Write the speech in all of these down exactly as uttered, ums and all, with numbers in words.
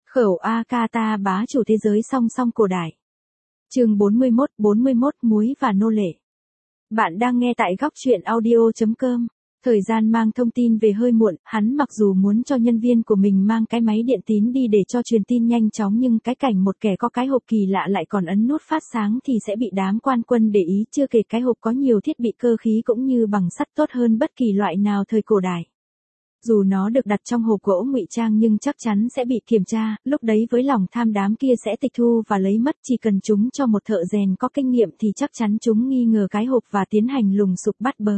Khẩu Akata bá chủ thế giới song song cổ đại. Chương bốn mươi mốt, bốn mươi mốt Muối và nô lệ. Bạn đang nghe tại góc truyện audio chấm com. Thời gian mang thông tin về hơi muộn, hắn mặc dù muốn cho nhân viên của mình mang cái máy điện tín đi để cho truyền tin nhanh chóng, nhưng cái cảnh một kẻ có cái hộp kỳ lạ lại còn ấn nút phát sáng thì sẽ bị đám quan quân để ý, chưa kể cái hộp có nhiều thiết bị cơ khí cũng như bằng sắt tốt hơn bất kỳ loại nào thời cổ đại. Dù nó được đặt trong hộp gỗ ngụy trang nhưng chắc chắn sẽ bị kiểm tra, lúc đấy với lòng tham đám kia sẽ tịch thu và lấy mất, chỉ cần chúng cho một thợ rèn có kinh nghiệm thì chắc chắn chúng nghi ngờ cái hộp và tiến hành lùng sục bắt bớ.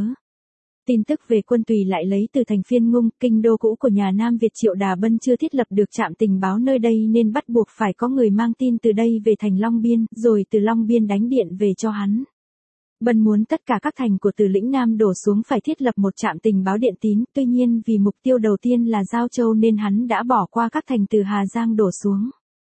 Tin tức về quân Tùy lại lấy từ thành Phiên Ngung, kinh đô cũ của nhà Nam Việt. Triệu Đà Bân chưa thiết lập được trạm tình báo nơi đây nên bắt buộc phải có người mang tin từ đây về thành Long Biên, rồi từ Long Biên đánh điện về cho hắn. Bân muốn tất cả các thành của từ lĩnh Nam đổ xuống phải thiết lập một trạm tình báo điện tín, tuy nhiên vì mục tiêu đầu tiên là Giao Châu nên hắn đã bỏ qua các thành từ Hà Giang đổ xuống.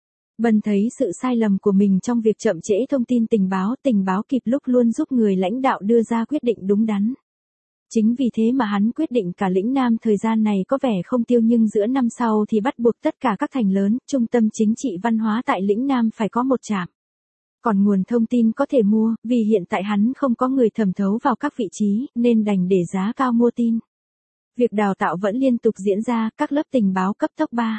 Bân thấy sự sai lầm của mình trong việc chậm trễ thông tin tình báo, tình báo kịp lúc luôn giúp người lãnh đạo đưa ra quyết định đúng đắn. Chính vì thế mà hắn quyết định cả lĩnh Nam thời gian này có vẻ không tiêu, nhưng giữa năm sau thì bắt buộc tất cả các thành lớn, trung tâm chính trị văn hóa tại lĩnh Nam phải có một trạm. Còn nguồn thông tin có thể mua, vì hiện tại hắn không có người thẩm thấu vào các vị trí, nên đành để giá cao mua tin. Việc đào tạo vẫn liên tục diễn ra, các lớp tình báo cấp tốc ba,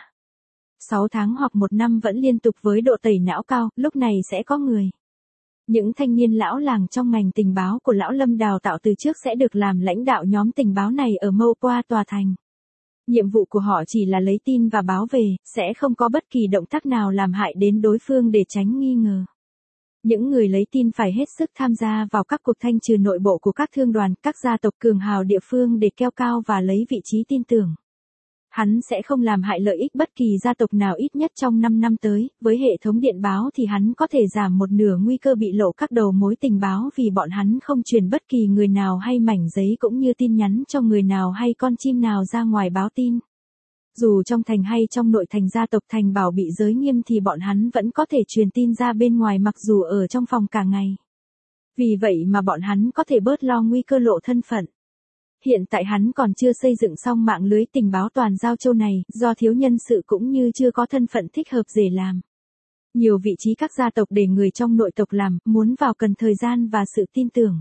sáu tháng hoặc một năm vẫn liên tục với độ tẩy não cao, lúc này sẽ có người. Những thanh niên lão làng trong ngành tình báo của Lão Lâm đào tạo từ trước sẽ được làm lãnh đạo nhóm tình báo này ở Mâu Qua tòa thành. Nhiệm vụ của họ chỉ là lấy tin và báo về, sẽ không có bất kỳ động tác nào làm hại đến đối phương để tránh nghi ngờ. Những người lấy tin phải hết sức tham gia vào các cuộc thanh trừ nội bộ của các thương đoàn, các gia tộc cường hào địa phương để keo cao và lấy vị trí tin tưởng. Hắn sẽ không làm hại lợi ích bất kỳ gia tộc nào ít nhất trong năm năm tới, với hệ thống điện báo thì hắn có thể giảm một nửa nguy cơ bị lộ các đầu mối tình báo vì bọn hắn không truyền bất kỳ người nào hay mảnh giấy cũng như tin nhắn cho người nào hay con chim nào ra ngoài báo tin. Dù trong thành hay trong nội thành gia tộc thành bảo bị giới nghiêm thì bọn hắn vẫn có thể truyền tin ra bên ngoài mặc dù ở trong phòng cả ngày. Vì vậy mà bọn hắn có thể bớt lo nguy cơ lộ thân phận. Hiện tại hắn còn chưa xây dựng xong mạng lưới tình báo toàn Giao Châu này, do thiếu nhân sự cũng như chưa có thân phận thích hợp để làm. Nhiều vị trí các gia tộc để người trong nội tộc làm, muốn vào cần thời gian và sự tin tưởng.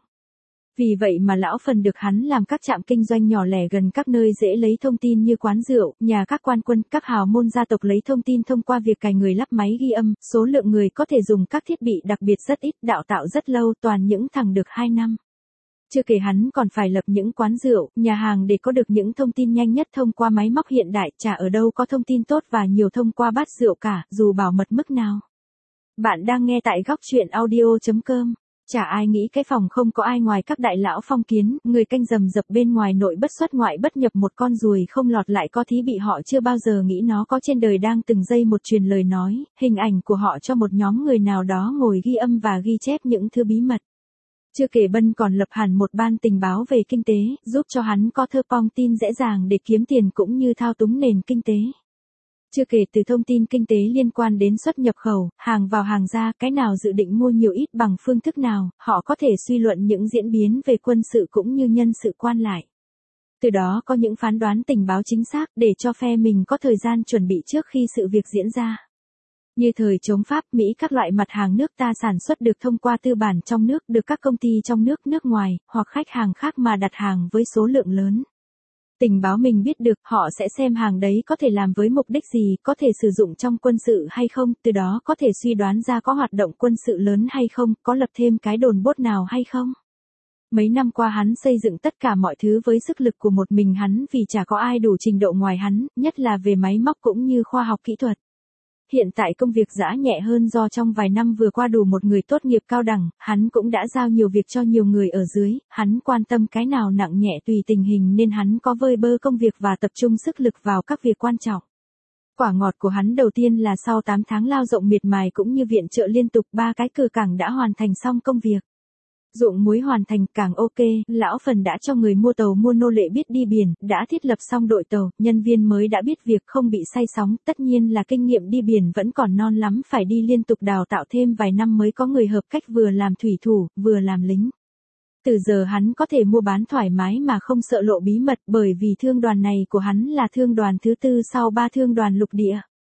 Vì vậy mà lão phần được hắn làm các trạm kinh doanh nhỏ lẻ gần các nơi dễ lấy thông tin như quán rượu, nhà các quan quân, các hào môn gia tộc lấy thông tin thông qua việc cài người lắp máy ghi âm, số lượng người có thể dùng các thiết bị đặc biệt rất ít, đào tạo rất lâu, toàn những thằng được hai năm. Chưa kể hắn còn phải lập những quán rượu, nhà hàng để có được những thông tin nhanh nhất thông qua máy móc hiện đại, chả ở đâu có thông tin tốt và nhiều thông qua bát rượu cả, dù bảo mật mức nào. Bạn đang nghe tại góc truyện audio chấm com. Chả ai nghĩ cái phòng không có ai ngoài các đại lão phong kiến, người canh rầm rập bên ngoài nội bất xuất ngoại bất nhập, một con ruồi không lọt lại có thí bị họ chưa bao giờ nghĩ nó có trên đời đang từng giây một truyền lời nói, hình ảnh của họ cho một nhóm người nào đó ngồi ghi âm và ghi chép những thứ bí mật. Chưa kể Bân còn lập hẳn một ban tình báo về kinh tế, giúp cho hắn có thơ pong tin dễ dàng để kiếm tiền cũng như thao túng nền kinh tế. Chưa kể từ thông tin kinh tế liên quan đến xuất nhập khẩu, hàng vào hàng ra, cái nào dự định mua nhiều ít bằng phương thức nào, họ có thể suy luận những diễn biến về quân sự cũng như nhân sự quan lại. Từ đó có những phán đoán tình báo chính xác để cho phe mình có thời gian chuẩn bị trước khi sự việc diễn ra. Như thời chống Pháp, Mỹ các loại mặt hàng nước ta sản xuất được thông qua tư bản trong nước được các công ty trong nước, nước ngoài, hoặc khách hàng khác mà đặt hàng với số lượng lớn. Tình báo mình biết được, họ sẽ xem hàng đấy có thể làm với mục đích gì, có thể sử dụng trong quân sự hay không, từ đó có thể suy đoán ra có hoạt động quân sự lớn hay không, có lập thêm cái đồn bốt nào hay không. Mấy năm qua hắn xây dựng tất cả mọi thứ với sức lực của một mình hắn vì chả có ai đủ trình độ ngoài hắn, nhất là về máy móc cũng như khoa học kỹ thuật. Hiện tại công việc dã nhẹ hơn do trong vài năm vừa qua đủ một người tốt nghiệp cao đẳng, hắn cũng đã giao nhiều việc cho nhiều người ở dưới, hắn quan tâm cái nào nặng nhẹ tùy tình hình nên hắn có vơi bơ công việc và tập trung sức lực vào các việc quan trọng. Quả ngọt của hắn đầu tiên là sau tám tháng lao động miệt mài cũng như viện trợ liên tục, ba cái cửa cảng đã hoàn thành xong công việc. Ruộng muối hoàn thành, càng ok, lão phần đã cho người mua tàu mua nô lệ biết đi biển, đã thiết lập xong đội tàu, nhân viên mới đã biết việc không bị say sóng, tất nhiên là kinh nghiệm đi biển vẫn còn non lắm, phải đi liên tục đào tạo thêm vài năm mới có người hợp cách vừa làm thủy thủ, vừa làm lính. Từ giờ hắn có thể mua bán thoải mái mà không sợ lộ bí mật, bởi vì thương đoàn này của hắn là thương đoàn thứ tư sau ba thương đoàn lục địa.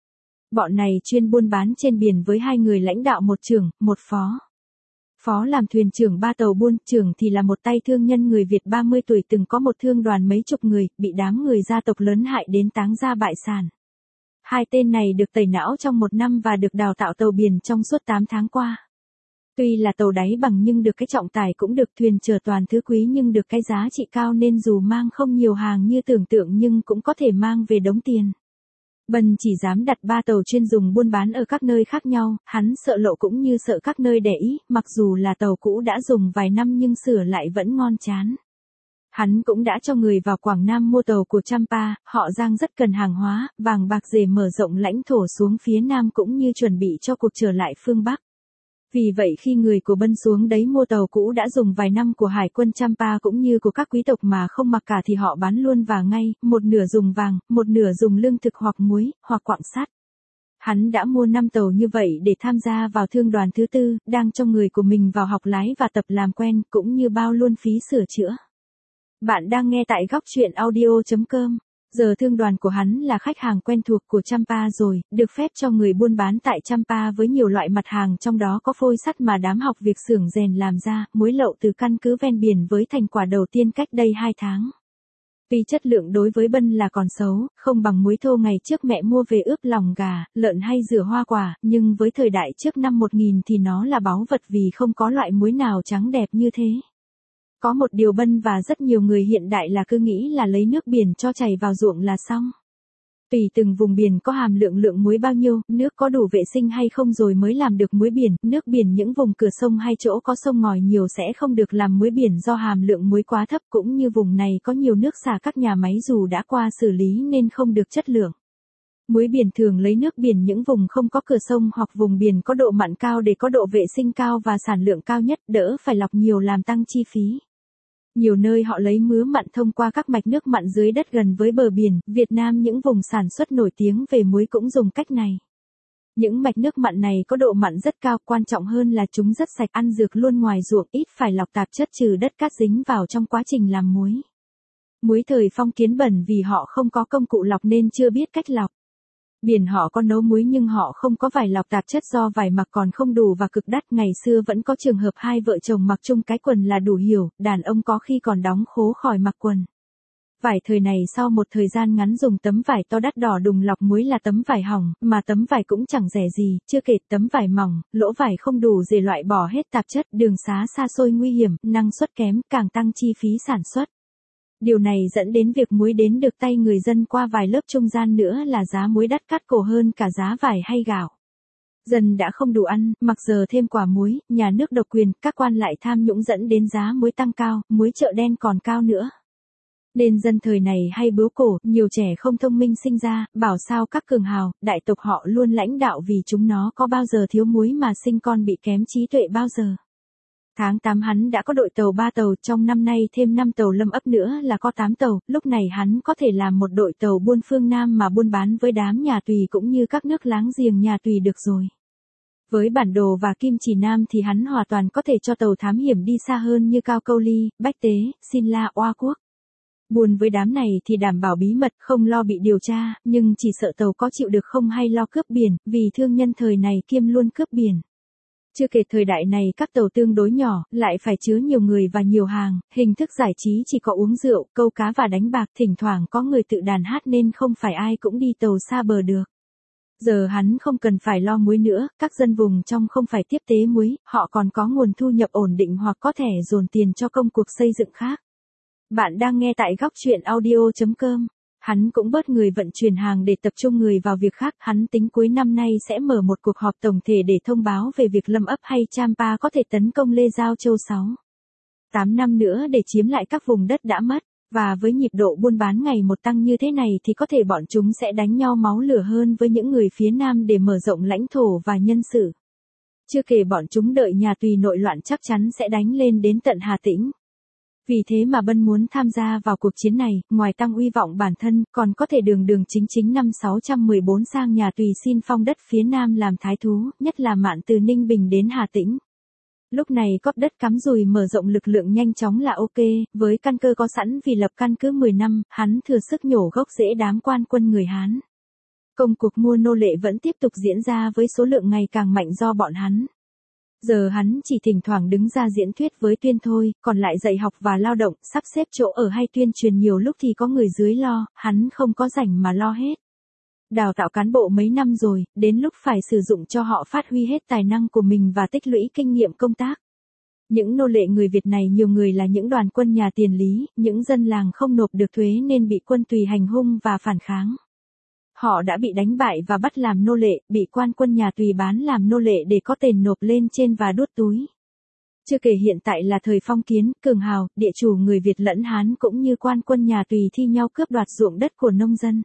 Bọn này chuyên buôn bán trên biển với hai người lãnh đạo, một trưởng, một phó. Phó làm thuyền trưởng ba tàu buôn, trưởng thì là một tay thương nhân người Việt ba mươi tuổi từng có một thương đoàn mấy chục người, bị đám người gia tộc lớn hại đến táng gia bại sản. Hai tên này được tẩy não trong một năm và được đào tạo tàu biển trong suốt tám tháng qua. Tuy là tàu đáy bằng nhưng được cái trọng tải cũng được, thuyền chở toàn thứ quý nhưng được cái giá trị cao nên dù mang không nhiều hàng như tưởng tượng nhưng cũng có thể mang về đống tiền. Bân chỉ dám đặt ba tàu chuyên dùng buôn bán ở các nơi khác nhau, hắn sợ lộ cũng như sợ các nơi để ý, mặc dù là tàu cũ đã dùng vài năm nhưng sửa lại vẫn ngon chán. Hắn cũng đã cho người vào Quảng Nam mua tàu của Champa, họ Giang rất cần hàng hóa, vàng bạc rề mở rộng lãnh thổ xuống phía Nam cũng như chuẩn bị cho cuộc trở lại phương Bắc. Vì vậy khi người của Bân xuống đấy mua tàu cũ đã dùng vài năm của Hải quân Champa cũng như của các quý tộc mà không mặc cả thì họ bán luôn và ngay, một nửa dùng vàng, một nửa dùng lương thực hoặc muối, hoặc quặng sắt. Hắn đã mua năm tàu như vậy để tham gia vào thương đoàn thứ tư, đang cho người của mình vào học lái và tập làm quen, cũng như bao luôn phí sửa chữa. Bạn đang nghe tại góc truyện audio chấm com. Giờ thương đoàn của hắn là khách hàng quen thuộc của Champa rồi, được phép cho người buôn bán tại Champa với nhiều loại mặt hàng, trong đó có phôi sắt mà đám học việc xưởng rèn làm ra, muối lậu từ căn cứ ven biển với thành quả đầu tiên cách đây hai tháng. Vì chất lượng đối với Bân là còn xấu, không bằng muối thô ngày trước mẹ mua về ướp lòng gà, lợn hay rửa hoa quả, nhưng với thời đại trước năm một nghìn thì nó là báu vật vì không có loại muối nào trắng đẹp như thế. Có một điều Bân và rất nhiều người hiện đại là cứ nghĩ là lấy nước biển cho chảy vào ruộng là xong. Tùy từng vùng biển có hàm lượng lượng muối bao nhiêu, nước có đủ vệ sinh hay không rồi mới làm được muối biển, nước biển những vùng cửa sông hay chỗ có sông ngòi nhiều sẽ không được làm muối biển do hàm lượng muối quá thấp, cũng như vùng này có nhiều nước xả các nhà máy dù đã qua xử lý nên không được chất lượng. Muối biển thường lấy nước biển những vùng không có cửa sông hoặc vùng biển có độ mặn cao để có độ vệ sinh cao và sản lượng cao nhất, đỡ phải lọc nhiều làm tăng chi phí. Nhiều nơi họ lấy mứa mặn thông qua các mạch nước mặn dưới đất gần với bờ biển, Việt Nam những vùng sản xuất nổi tiếng về muối cũng dùng cách này. Những mạch nước mặn này có độ mặn rất cao, quan trọng hơn là chúng rất sạch, ăn dược luôn ngoài ruộng, ít phải lọc tạp chất trừ đất cát dính vào trong quá trình làm muối. Muối thời phong kiến bẩn vì họ không có công cụ lọc nên chưa biết cách lọc. Biển họ có nấu muối nhưng họ không có vải lọc tạp chất do vải mặc còn không đủ và cực đắt. Ngày xưa vẫn có trường hợp hai vợ chồng mặc chung cái quần là đủ hiểu, đàn ông có khi còn đóng khố khỏi mặc quần. Vải thời này sau một thời gian ngắn dùng tấm vải to đắt đỏ đùng lọc muối là tấm vải hỏng, mà tấm vải cũng chẳng rẻ gì, chưa kể tấm vải mỏng, lỗ vải không đủ để loại bỏ hết tạp chất, đường xá xa xôi nguy hiểm, năng suất kém, càng tăng chi phí sản xuất. Điều này dẫn đến việc muối đến được tay người dân qua vài lớp trung gian nữa là giá muối đắt cắt cổ hơn cả giá vải hay gạo. Dân đã không đủ ăn, mặc giờ thêm quả muối, nhà nước độc quyền, các quan lại tham nhũng dẫn đến giá muối tăng cao, muối chợ đen còn cao nữa. Nên dân thời này hay bướu cổ, nhiều trẻ không thông minh sinh ra, bảo sao các cường hào, đại tộc họ luôn lãnh đạo vì chúng nó có bao giờ thiếu muối mà sinh con bị kém trí tuệ bao giờ. Tháng tám hắn đã có đội tàu ba tàu, trong năm nay thêm năm tàu lâm ấp nữa là có tám tàu, lúc này hắn có thể làm một đội tàu buôn phương Nam mà buôn bán với đám nhà Tùy cũng như các nước láng giềng nhà Tùy được rồi. Với bản đồ và kim chỉ nam thì hắn hoàn toàn có thể cho tàu thám hiểm đi xa hơn như Cao Câu Ly, Bách Tế, Xin La, Oa Quốc. Buôn với đám này thì đảm bảo bí mật, không lo bị điều tra, nhưng chỉ sợ tàu có chịu được không hay lo cướp biển, vì thương nhân thời này kiêm luôn cướp biển. Chưa kể thời đại này các tàu tương đối nhỏ, lại phải chứa nhiều người và nhiều hàng, hình thức giải trí chỉ có uống rượu, câu cá và đánh bạc, thỉnh thoảng có người tự đàn hát nên không phải ai cũng đi tàu xa bờ được. Giờ hắn không cần phải lo muối nữa, các dân vùng trong không phải tiếp tế muối, họ còn có nguồn thu nhập ổn định hoặc có thể dồn tiền cho công cuộc xây dựng khác. Bạn đang nghe tại góc truyện audio chấm com. Hắn cũng bớt người vận chuyển hàng để tập trung người vào việc khác, hắn tính cuối năm nay sẽ mở một cuộc họp tổng thể để thông báo về việc lâm ấp hay Champa có thể tấn công Lê Giao Châu sáu. tám năm nữa để chiếm lại các vùng đất đã mất, và với nhịp độ buôn bán ngày một tăng như thế này thì có thể bọn chúng sẽ đánh nhau máu lửa hơn với những người phía Nam để mở rộng lãnh thổ và nhân sự. Chưa kể bọn chúng đợi nhà Tùy nội loạn chắc chắn sẽ đánh lên đến tận Hà Tĩnh. Vì thế mà Bân muốn tham gia vào cuộc chiến này, ngoài tăng uy vọng bản thân, còn có thể đường đường chính chính năm sáu trăm mười bốn sang nhà Tùy xin phong đất phía Nam làm thái thú, nhất là mạn từ Ninh Bình đến Hà Tĩnh. Lúc này cóp đất cắm dùi mở rộng lực lượng nhanh chóng là ok, với căn cơ có sẵn vì lập căn cứ mười năm, hắn thừa sức nhổ gốc rễ đám quan quân người Hán. Công cuộc mua nô lệ vẫn tiếp tục diễn ra với số lượng ngày càng mạnh do bọn hắn. Giờ hắn chỉ thỉnh thoảng đứng ra diễn thuyết với Tuyên thôi, còn lại dạy học và lao động, sắp xếp chỗ ở hay tuyên truyền nhiều lúc thì có người dưới lo, hắn không có rảnh mà lo hết. Đào tạo cán bộ mấy năm rồi, đến lúc phải sử dụng cho họ phát huy hết tài năng của mình và tích lũy kinh nghiệm công tác. Những nô lệ người Việt này nhiều người là những đoàn quân nhà tiền Lý, những dân làng không nộp được thuế nên bị quân Tùy hành hung và phản kháng. Họ đã bị đánh bại và bắt làm nô lệ, bị quan quân nhà Tùy bán làm nô lệ để có tiền nộp lên trên và đút túi. Chưa kể hiện tại là thời phong kiến, cường hào, địa chủ người Việt lẫn Hán cũng như quan quân nhà Tùy thi nhau cướp đoạt ruộng đất của nông dân.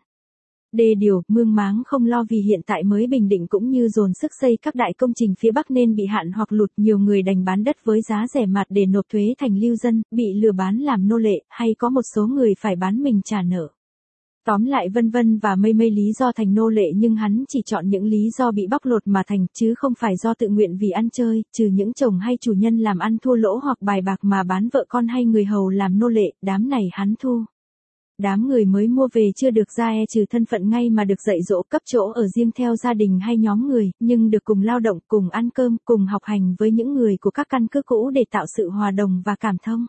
Đê điều, mương máng không lo vì hiện tại mới bình định cũng như dồn sức xây các đại công trình phía Bắc nên bị hạn hoặc lụt, nhiều người đành bán đất với giá rẻ mạt để nộp thuế thành lưu dân, bị lừa bán làm nô lệ, hay có một số người phải bán mình trả nợ. Tóm lại vân vân và mây mây lý do thành nô lệ, nhưng hắn chỉ chọn những lý do bị bóc lột mà thành, chứ không phải do tự nguyện vì ăn chơi, trừ những chồng hay chủ nhân làm ăn thua lỗ hoặc bài bạc mà bán vợ con hay người hầu làm nô lệ, đám này hắn thu. Đám người mới mua về chưa được ra e trừ thân phận ngay mà được dạy dỗ cấp chỗ ở riêng theo gia đình hay nhóm người, nhưng được cùng lao động, cùng ăn cơm, cùng học hành với những người của các căn cứ cũ để tạo sự hòa đồng và cảm thông.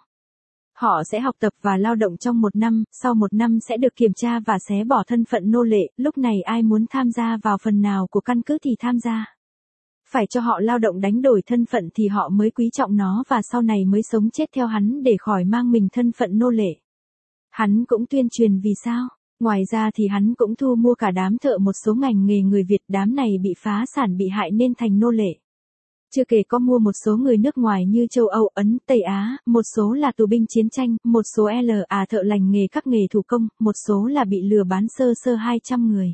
Họ sẽ học tập và lao động trong một năm, sau một năm sẽ được kiểm tra và xé bỏ thân phận nô lệ, lúc này ai muốn tham gia vào phần nào của căn cứ thì tham gia. Phải cho họ lao động đánh đổi thân phận thì họ mới quý trọng nó và sau này mới sống chết theo hắn để khỏi mang mình thân phận nô lệ. Hắn cũng tuyên truyền vì sao. Ngoài ra thì hắn cũng thu mua cả đám thợ một số ngành nghề người Việt, đám này bị phá sản bị hại nên thành nô lệ. Chưa kể có mua một số người nước ngoài như châu Âu, Ấn, Tây Á, một số là tù binh chiến tranh, một số là thợ lành nghề các nghề thủ công, một số là bị lừa bán sơ sơ hai trăm người.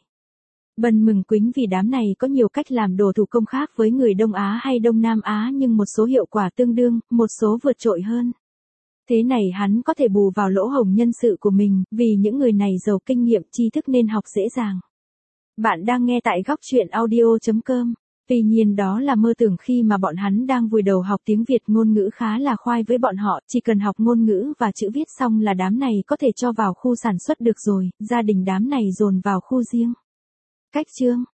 Bần mừng quính vì đám này có nhiều cách làm đồ thủ công khác với người Đông Á hay Đông Nam Á nhưng một số hiệu quả tương đương, một số vượt trội hơn. Thế này hắn có thể bù vào lỗ hổng nhân sự của mình, vì những người này giàu kinh nghiệm, tri thức nên học dễ dàng. Bạn đang nghe tại góc truyện audio chấm com. Tuy nhiên đó là mơ tưởng khi mà bọn hắn đang vùi đầu học tiếng Việt, ngôn ngữ khá là khoai với bọn họ, chỉ cần học ngôn ngữ và chữ viết xong là đám này có thể cho vào khu sản xuất được rồi, gia đình đám này dồn vào khu riêng. Cách chương